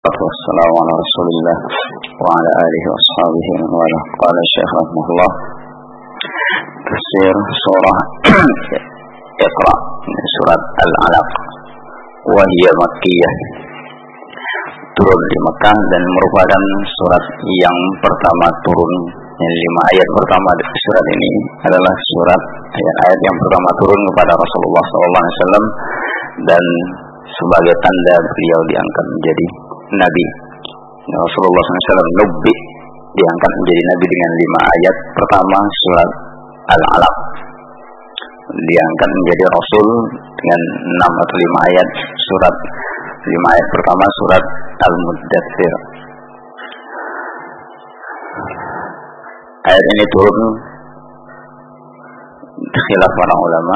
والسلام على رسول الله وعلى آله وأصحابه ومن قال الشيخ رحمه الله تفسير surah Iqra surat Al-Alaq wahia Makkiyah, turun di Mekah dan merupakan surat yang pertama turun. Yang 5 ayat pertama dari surat ini adalah surat ayat-ayat yang pertama turun kepada Rasulullah SAW dan sebagai tanda beliau diangkat menjadi Nabi. Rasulullah SAW Nabi diangkat menjadi Nabi dengan 5 ayat pertama surat Al-Alaq. Diangkat menjadi Rasul dengan 6 atau 5 ayat surat 5 ayat pertama surat Al-Muddathir. Ayat ini turun khilaf para ulama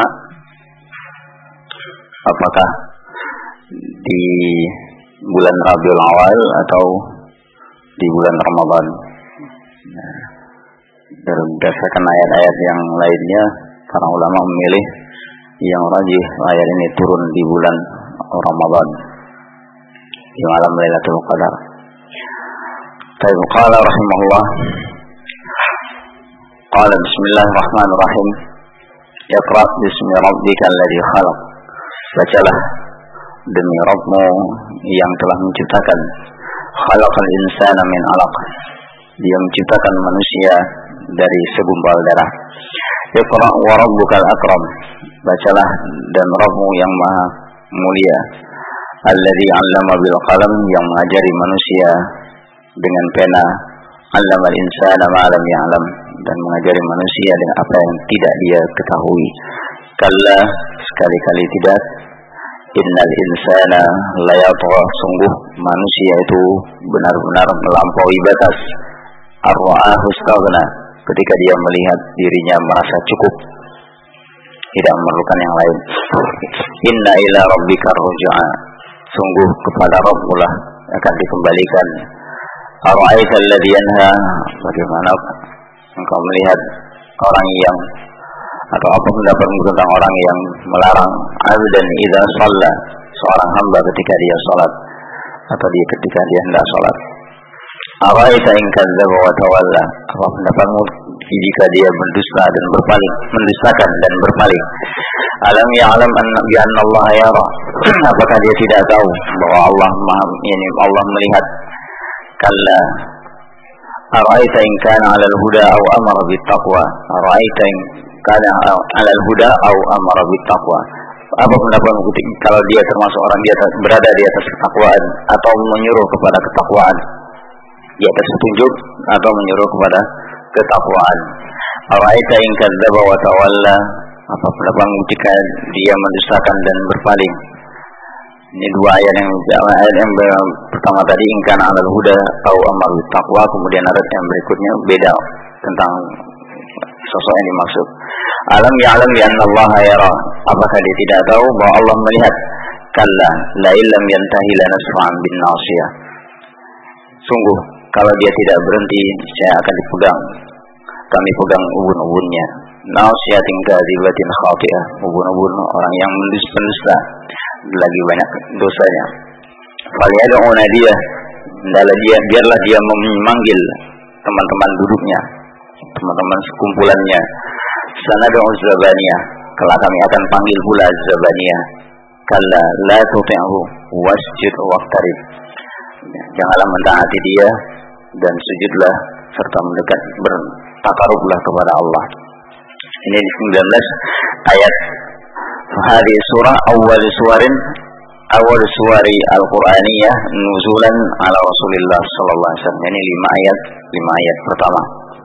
apakah di bulan Rabiul Awal atau di bulan Ramadan. Berdasarkan ayat-ayat yang lainnya, para ulama memilih yang rajih ayat ini turun di bulan Ramadan, di malam Lailatul Qadar. Taib qala rahimahullah, qala bismillahirrahmanirrahim, Iqra bismi rabbikal ladzi khalaq. Bacalah demi Rabbmu yang telah menciptakan. Khalaqal insana min 'alaq. Dia menciptakan manusia dari segumpal darah. Iqra wa rabbukal akram. Bacalah dan Rabbmu yang maha mulia. Alladzi 'allama bil qalam, yang mengajari manusia dengan pena. 'Allamal insana ma lam ya'lam, dan mengajari manusia dengan apa yang tidak dia ketahui. Kalla, sekali-kali tidak. Innal insana layatgha, sungguh manusia itu benar-benar melampaui batas. Ar-ra'ahu istaghna, ketika dia melihat dirinya merasa cukup, tidak memerlukan yang lain. Inna ila rabbika ruj'a, sungguh kepada Rabbmu lah akan dikembalikan. Ara'aita alladhi yanha, bagaimana engkau melihat orang yang atau apa pendapatmu tentang orang yang melarang abdan idza shalla, seorang hamba ketika dia salat atau dia ketika dia hendak salat. Araita in kadzdzaba wa tawalla, apa pendapatmu jika dia mendustakan dan berpaling. Alam ya'lam bi anna Allah yara, apakah dia tidak tahu bahwa Allah Allah melihat. Kalla araita in kana 'ala al-huda aw amara bit taqwa. Araita in kana 'ala al-huda aw amara bit taqwa, apa pendapatmu kalau dia termasuk orang dia berada di atas ketakwaan atau menyuruh kepada ketakwaan, di atas petunjuk atau menyuruh kepada ketakwaan. Araita in kadzdzaba wa tawalla, apa pendapatmu jika dia mendustakan dan berpaling. Ini 2 ayat yang pertama tadi in kana 'alal huda aw amara bit taqwa, kemudian ayat yang berikutnya beda tentang sosok yang dimaksud. Alam ya'lam bi anna Allah yara, apakah dia tidak tahu bahwa Allah melihat. Kalla la illam yantahi lanasfa'an bin nasiyah, sungguh kalau dia tidak berhenti saya akan kami pegang ubun-ubunnya. Nasiyatin kadzibatin khati'ah, ubun-ubun orang yang mendusta, lagi banyak dosanya. Falyad'u nadiyah, biarlah dia memanggil teman-teman duduknya, teman-teman sekumpulannya. Sanad'u zabaniyah, kelak kami akan panggil pula zabaniyah. Kalla la tuti'hu wasjud waqtarib, janganlah mentaati dia dan sujudlah serta mendekat bertakarublah kepada Allah. Ini di 19 ayat. Hadhihi surah awal suwari al-Qur'aniyah nuzulan ala Rasulillah sallallahu alaihi wasallam. Ini 5 ayat pertama.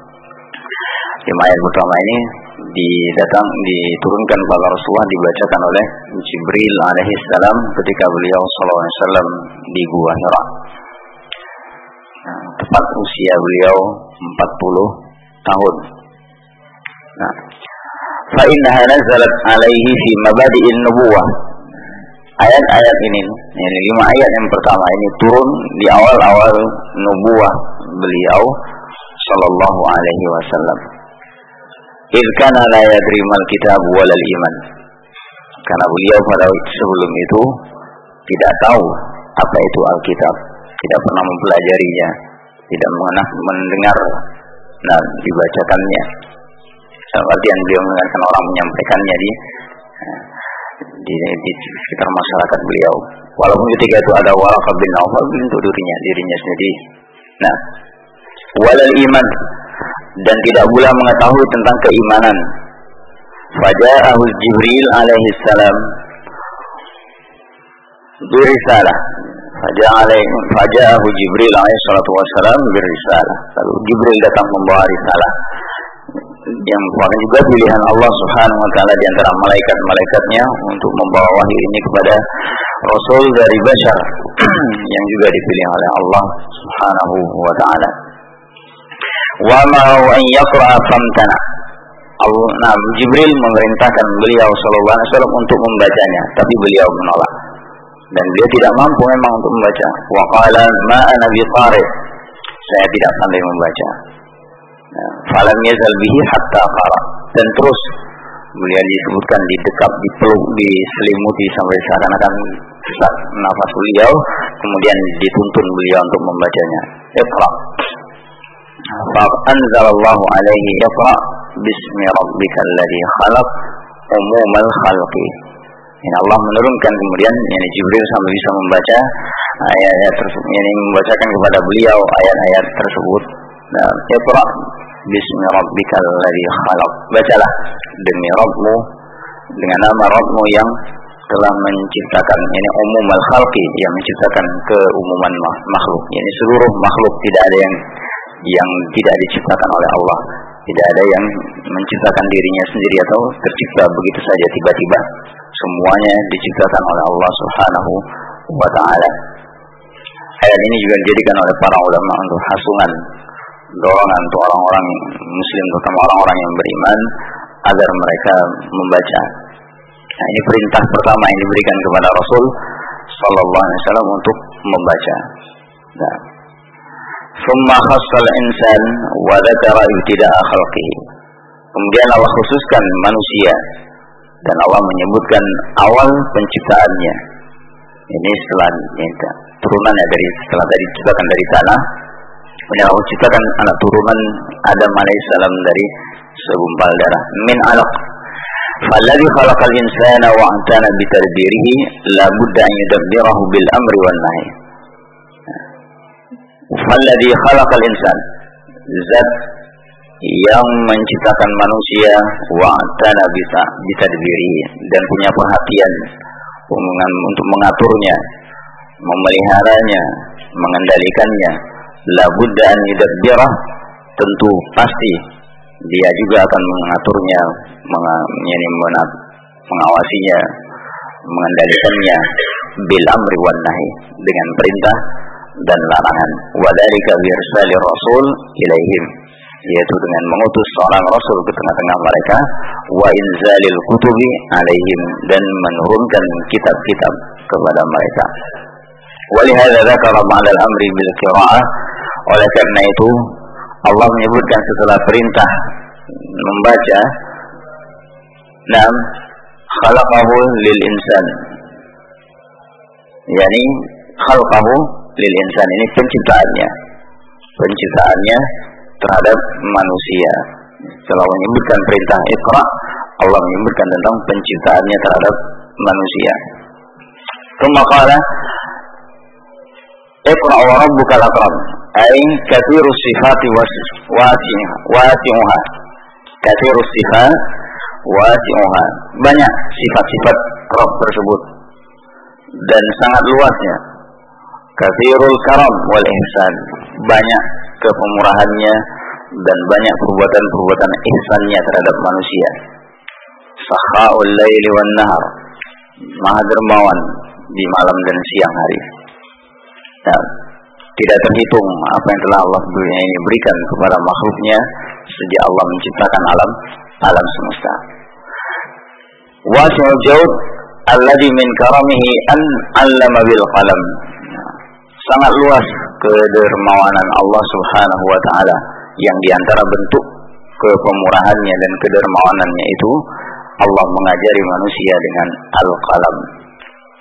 5 ayat pertama ini diturunkan pada Rasulullah, dibacakan oleh Jibril alaihi salam ketika beliau sallallahu alaihi wasallam di Gua Hira. Tepat usia beliau 40 tahun. Nah, fa innaha nazalat alaihi fi mabadi'in nubuwah. Ayat-ayat ini 5 ayat yang pertama ini turun di awal-awal nubuwah beliau sallallahu alaihi wasallam. Idh kana la yadri mal kitab wal iman, karena beliau pada sebelum itu tidak tahu apa itu Alkitab tidak pernah mempelajarinya, tidak mendengar dibacakannya. Artian beliau mendengarkan orang menyampaikannya di sekitar masyarakat beliau. Walaupun ketika itu ada Waraqah bin Nawfal untuk dirinya sendiri. Nah, walal iman, dan tidak pula mengetahui tentang keimanan. Faja'ahu Jibril alaihi salam birisalah. Faja'ahu Jibril alaihi salatu wassalam birisalah. Lalu Jibril datang membawa risalah yang merupakan juga pilihan Allah Subhanahu wa taala di antara malaikat-malaikatnya untuk membawa wahyu ini kepada Rasul dari bashar yang juga dipilih oleh Allah Subhanahu wa taala. Wa ma an yaqra famtana. Jibril memerintahkan beliau sallallahu alaihi wasallam untuk membacanya, tapi beliau menolak. Dan beliau tidak mampu memang untuk membaca. Wa qala ma ana biqari. Saya tidak pandai membaca. Falam yazal bihi hatta qara. Dan terus beliau disebutkan didekap, dipeluk, diselimuti sampai seakan-akan sesak nafas beliau, kemudian dituntun beliau untuk membacanya. Iqra. Fa anzalallahu alaihi iqra bismi rabbikal ladzi khalaq umumal khalqi. Ini Allah menurunkan kemudian Jibril sampai bisa membaca ayat-ayat tersebut, membacakan kepada beliau ayat-ayat tersebut. Nah, iqra bismi rabbikal ladzi khalaq. Bacalah demi Rabbmu, dengan nama Rabbmu yang telah menciptakan, umumul khalqi, yang menciptakan keumuman makhluk. Seluruh makhluk, tidak ada yang tidak diciptakan oleh Allah. Tidak ada yang menciptakan dirinya sendiri atau tercipta begitu saja tiba-tiba. Semuanya diciptakan oleh Allah Subhanahu wa taala. Ayat ini juga dijadikan oleh para ulama untuk hasungan, dorongan untuk orang-orang muslim, terutama orang-orang yang beriman, agar mereka membaca. Nah, ini perintah pertama yang diberikan kepada Rasul sallallahu alaihi wasallam untuk membaca. Nah, summa khassal insan wa dzakara ibtida'a khalqihi. Kemudian Allah khususkan manusia dan Allah menyebutkan awal penciptaannya. Ini setelah turunannya setelah tadi diciptakan dari tanah, kemudian Allah ciptakan anak turunan Adam alaihissalam dari segumpal darah, min alaq. Falladzi khalaqal insana wa antana bitadbirihi la budda an yudabbirahu bil amri wan nahi. Falladzi khalaqal insan, zat yang menciptakan manusia, wa antana bitadbirihi, dan punya perhatian untuk mengaturnya, memeliharanya, mengendalikannya. La budda an yudabbirah, tentu pasti dia juga akan mengaturnya, mengawasinya, mengendalikannya, bil amri wan nahi, dengan perintah dan larangan. Wa dzalika bi irsalir rasul ilaihim, yaitu dengan mengutus seorang rasul ke tengah-tengah mereka, wa inzalil kutubi alaihim, dan menurunkan kitab-kitab kepada mereka. Walihada dzakara ba'dal amri bil qira'ah, oleh karena itu Allah menyebutkan setelah perintah membaca, nam khalaqahu lil insan, yakni khalaqahu lil insan, ini penciptaannya terhadap manusia. Setelah menyebutkan perintah Iqra, Allah menyebutkan tentang penciptaannya terhadap manusia. Tsumma qala Iqra wa rabbukal akram, ay katsirus sifati wasi'uha. Katsirus sifat wasi'uha, banyak sifat-sifat Rabb tersebut dan sangat luasnya. Katsirul karam wal ihsan, banyak kepemurahannya dan banyak perbuatan-perbuatan ihsannya terhadap manusia. Sakhaul laili wan nahar, maha dermawan di malam dan siang hari. Nah, tidak terhitung apa yang telah Allah berikan kepada makhluknya sejak Allah menciptakan alam semesta. Wasi'ul jawd alladhi min karamihi an 'allama bil qalam, sangat luas kedermawanan Allah Subhanahu wa taala yang diantara bentuk kepemurahannya dan kedermawanannya itu Allah mengajari manusia dengan al-qalam.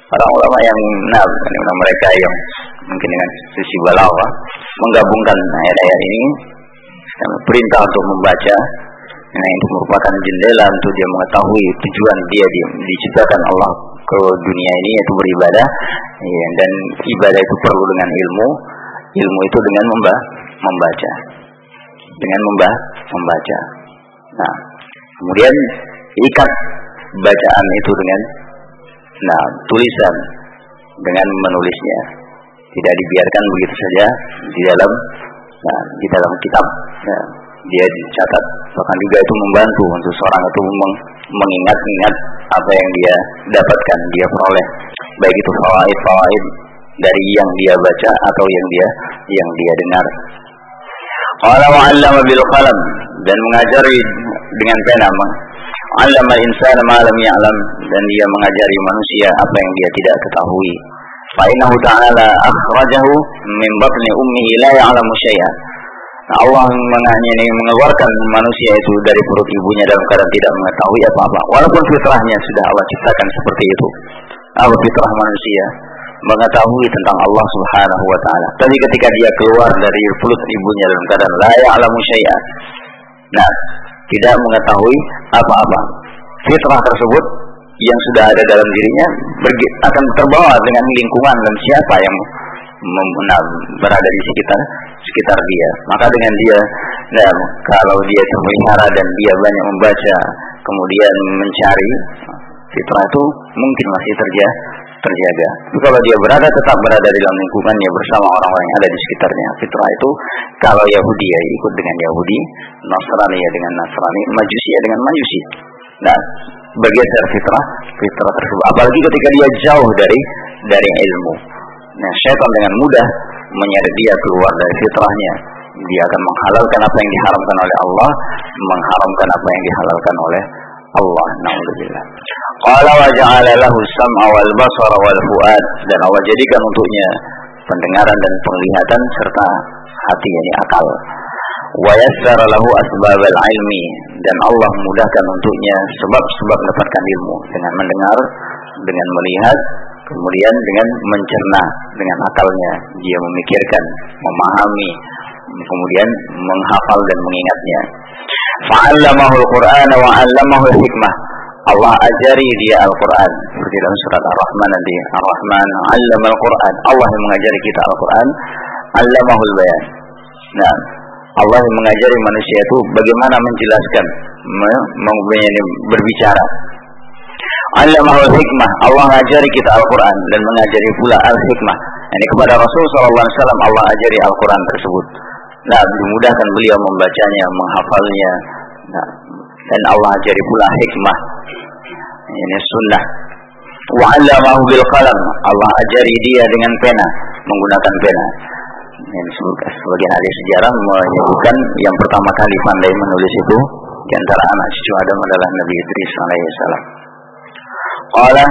Para ulama yang mereka yang mungkin dengan sisi balaghah menggabungkan ayat-ayat ini perintah untuk membaca, itu merupakan jendela untuk dia mengetahui tujuan dia diciptakan Allah ke dunia ini, yaitu beribadah, ya, dan ibadah itu perlu dengan ilmu itu dengan membaca, dengan membaca. Nah, kemudian ikat bacaan itu dengan tulisan, dengan menulisnya, tidak dibiarkan begitu saja di dalam kitab. Ya, dia dicatat, bahkan juga itu membantu untuk seorang itu mengingat-ingat apa yang dia dapatkan, dia peroleh, baik itu fawaid dari yang dia baca atau yang dia dengar. Qala wa 'allama bil qalam, dan mengajari dengan pena. 'Allama al-insana ma lam ya'lam, dan dia mengajari manusia apa yang dia tidak ketahui. Fa innahu ta'ala akhrajahu min batni ummihi la ya'lamu syai'an. Allah mengeluarkan manusia itu dari perut ibunya dalam keadaan tidak mengetahui apa-apa. Walaupun fitrahnya sudah Allah ciptakan seperti itu. Allah fitrah manusia mengetahui tentang Allah Subhanahu wa taala. Tapi ketika dia keluar dari perut ibunya dalam keadaan la ya'lamu syai'an, tidak mengetahui apa-apa. Fitrah tersebut yang sudah ada dalam dirinya akan terbawa dengan lingkungan dan siapa yang berada di sekitar dia. Maka dengan dia, kalau dia terpelihara dan dia banyak membaca, kemudian mencari, fitrah itu mungkin masih terjaga. Tapi kalau dia tetap berada dalam lingkungannya bersama orang-orang yang ada di sekitarnya, fitrah itu kalau Yahudi ya ikut dengan Yahudi, Nasrani ya dengan Nasrani, Majusi ya dengan Majusi. Bergeser fitrah tersebut. Apalagi ketika dia jauh dari ilmu. Syaitan dengan mudah menyeret dia keluar dari fitrahnya. Dia akan menghalalkan apa yang diharamkan oleh Allah, mengharamkan apa yang dihalalkan oleh Allah. Na'udzubillah. Qala wa ja'ala lahu as-sam'a wal basara wal fu'ad, dan Allah jadikan untuknya pendengaran dan penglihatan serta hati, yakni akal. Wa yassara lahu asbabal ilmi, dan Allah mudahkan untuknya sebab-sebab mendapatkan ilmu, dengan mendengar, dengan melihat, kemudian dengan mencerna dengan akalnya, dia memikirkan, memahami, kemudian menghafal dan mengingatnya. Fa'allamahu al-Qur'ana wa 'allamahu al-hikmah. Allah ajari dia Al-Qur'an, seperti dalam surat Ar-Rahman nanti. Ar-Rahman 'allama al-Qur'an. Allah yang mengajari kita Al-Qur'an, 'allamahu al-bayan. Allah yang mengajari manusia itu bagaimana menjelaskan, berbicara. Allamahu al-hikmah. Allah mengajari kita Al-Quran dan mengajari pula al-hikmah. Ini kepada Rasul sallallahu alaihi wasallam Allah ajari Al-Quran tersebut. Dimudahkan beliau membacanya, menghafalnya. Dan Allah ajari pula hikmah. Ini sunnah. Wa 'allamahu bil qalam. Allah ajari dia dengan pena, menggunakan pena. Ini sebagian ahli sejarah menyebutkan yang pertama kali pandai menulis itu di antara anak cucu Adam adalah Nabi Idris alaihi salam. Qala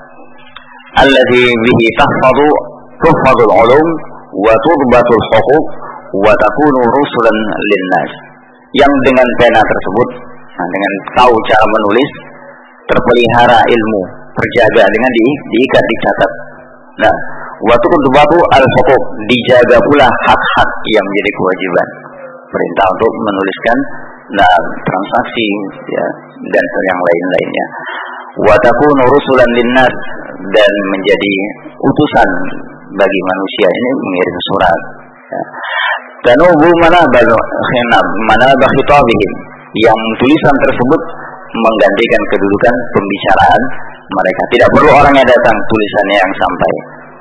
alladhi bihi tuhfadhu al-ulum wa tudbatu al-huquq wa takunu rusulan lin-nas. Yang dengan pena tersebut, dengan tahu cara menulis, terpelihara ilmu, terjaga dengan diikat, dicatat. Wa tudbatu al-huquq, dijaga pula hak-hak yang menjadi kewajiban. Perintah untuk menuliskan transaksi, ya, dan yang lain-lainnya. Wa takunu rusulan linnas, dan menjadi utusan bagi manusia, ini mengirim surat. Tanubu manabah khitabihim, yang tulisan tersebut menggantikan kedudukan pembicaraan mereka. Tidak perlu orangnya datang, tulisannya yang sampai.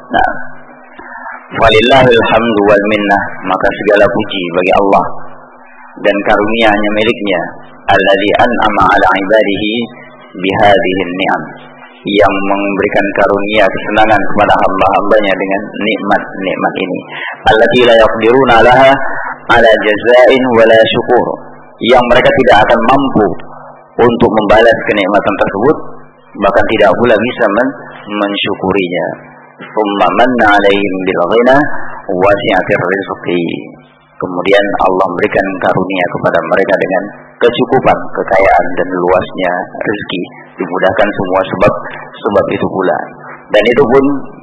Walillahil hamdu wal minnah, maka segala puji bagi Allah dan karunia hanya miliknya. Alladzi an'ama 'ala 'ibadihi bihadhihi ni'am, yang memberikan karunia kesenangan kepada hamba-hambanya dengan nikmat-nikmat ini. Allati la yaqdiruna 'alaha 'ala jazaa'in wala syukur, yang mereka tidak akan mampu untuk membalas kenikmatan tersebut, bahkan tidak pula bisa mensyukurinya. Tsumma manna 'alaihim bil ghina wasi'atir rizqi, kemudian Allah memberikan karunia kepada mereka dengan kecukupan, kekayaan dan luasnya rezeki, dimudahkan semua sebab itu pula. Dan itu pun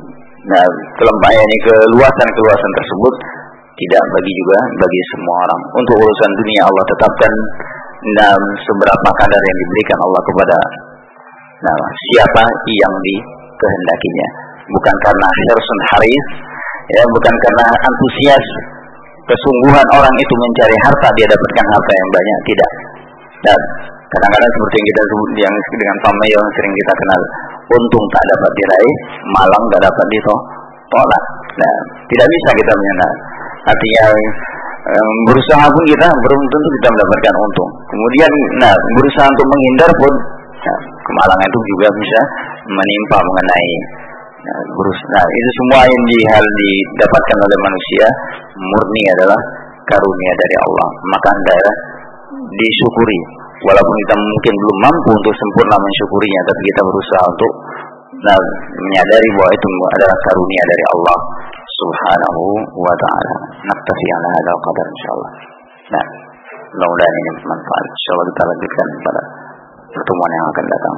keluasan tersebut tidak bagi semua orang. Untuk urusan dunia Allah tetapkan seberapa kadar yang diberikan Allah kepada siapa yang dikehendakinya. Bukan karena hirsun haris, bukan karena antusias kesungguhan orang itu mencari harta dia dapatkan harta yang banyak, tidak. Dan kadang-kadang seperti yang kita sebut yang dengan pamai yang sering kita kenal, untung tak dapat diraih, malang tak dapat ditolak. Nah, tidak bisa kita menyenang. Artinya berusaha pun kita belum tentu kita mendapatkan untung. Kemudian berusaha untuk menghindar pun kemalangan itu juga bisa menimpa mengenai itu semua yang didapatkan oleh manusia murni adalah karunia dari Allah. Maka hendaklah disyukuri. Walaupun kita mungkin belum mampu untuk sempurna mensyukurinya, tapi kita berusaha untuk menyadari bahwa itu adalah karunia dari Allah Subhanahu wa ta'ala. Naktafi ala hadal qadar insyaallah. Nah, mudah-mudahan ini bermanfaat. Insyaallah kita lanjutkan pada pertemuan yang akan datang.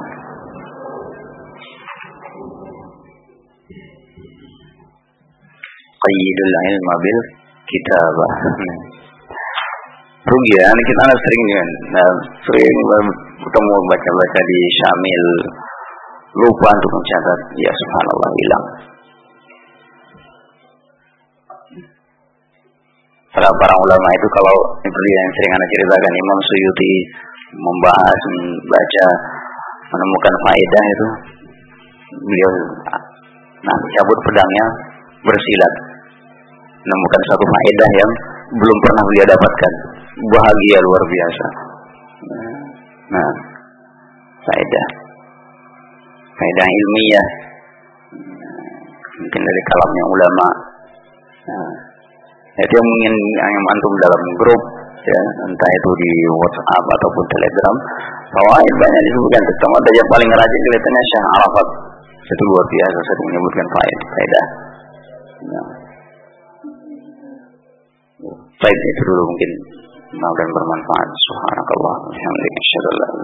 Qayyidul ilma bil kitabah. Rugian kita sering bertemu baca-baca di Syamil, lupa untuk mencatat, ya subhanallah hilang. Para ulama itu kalau seperti yang sering anda ceritakan, Imam Suyuti membahas, membaca, menemukan faedah itu, beliau cabut pedangnya bersilat, menemukan satu faedah yang belum pernah beliau dapatkan, bahagia luar biasa. Faedah ilmiah, mungkin dari kalamnya ulama. Itu yang antum dalam grup, entah itu di WhatsApp ataupun Telegram, fawaid banyak disebutkan. Terutama yang paling rajin kelihatannya Syekh Arafat, itu luar biasa sering menyebutkan faedah. Baik, itu dulu mungkin mudah-mudahan bermanfaat. Subhanakallah, alhamdulillah.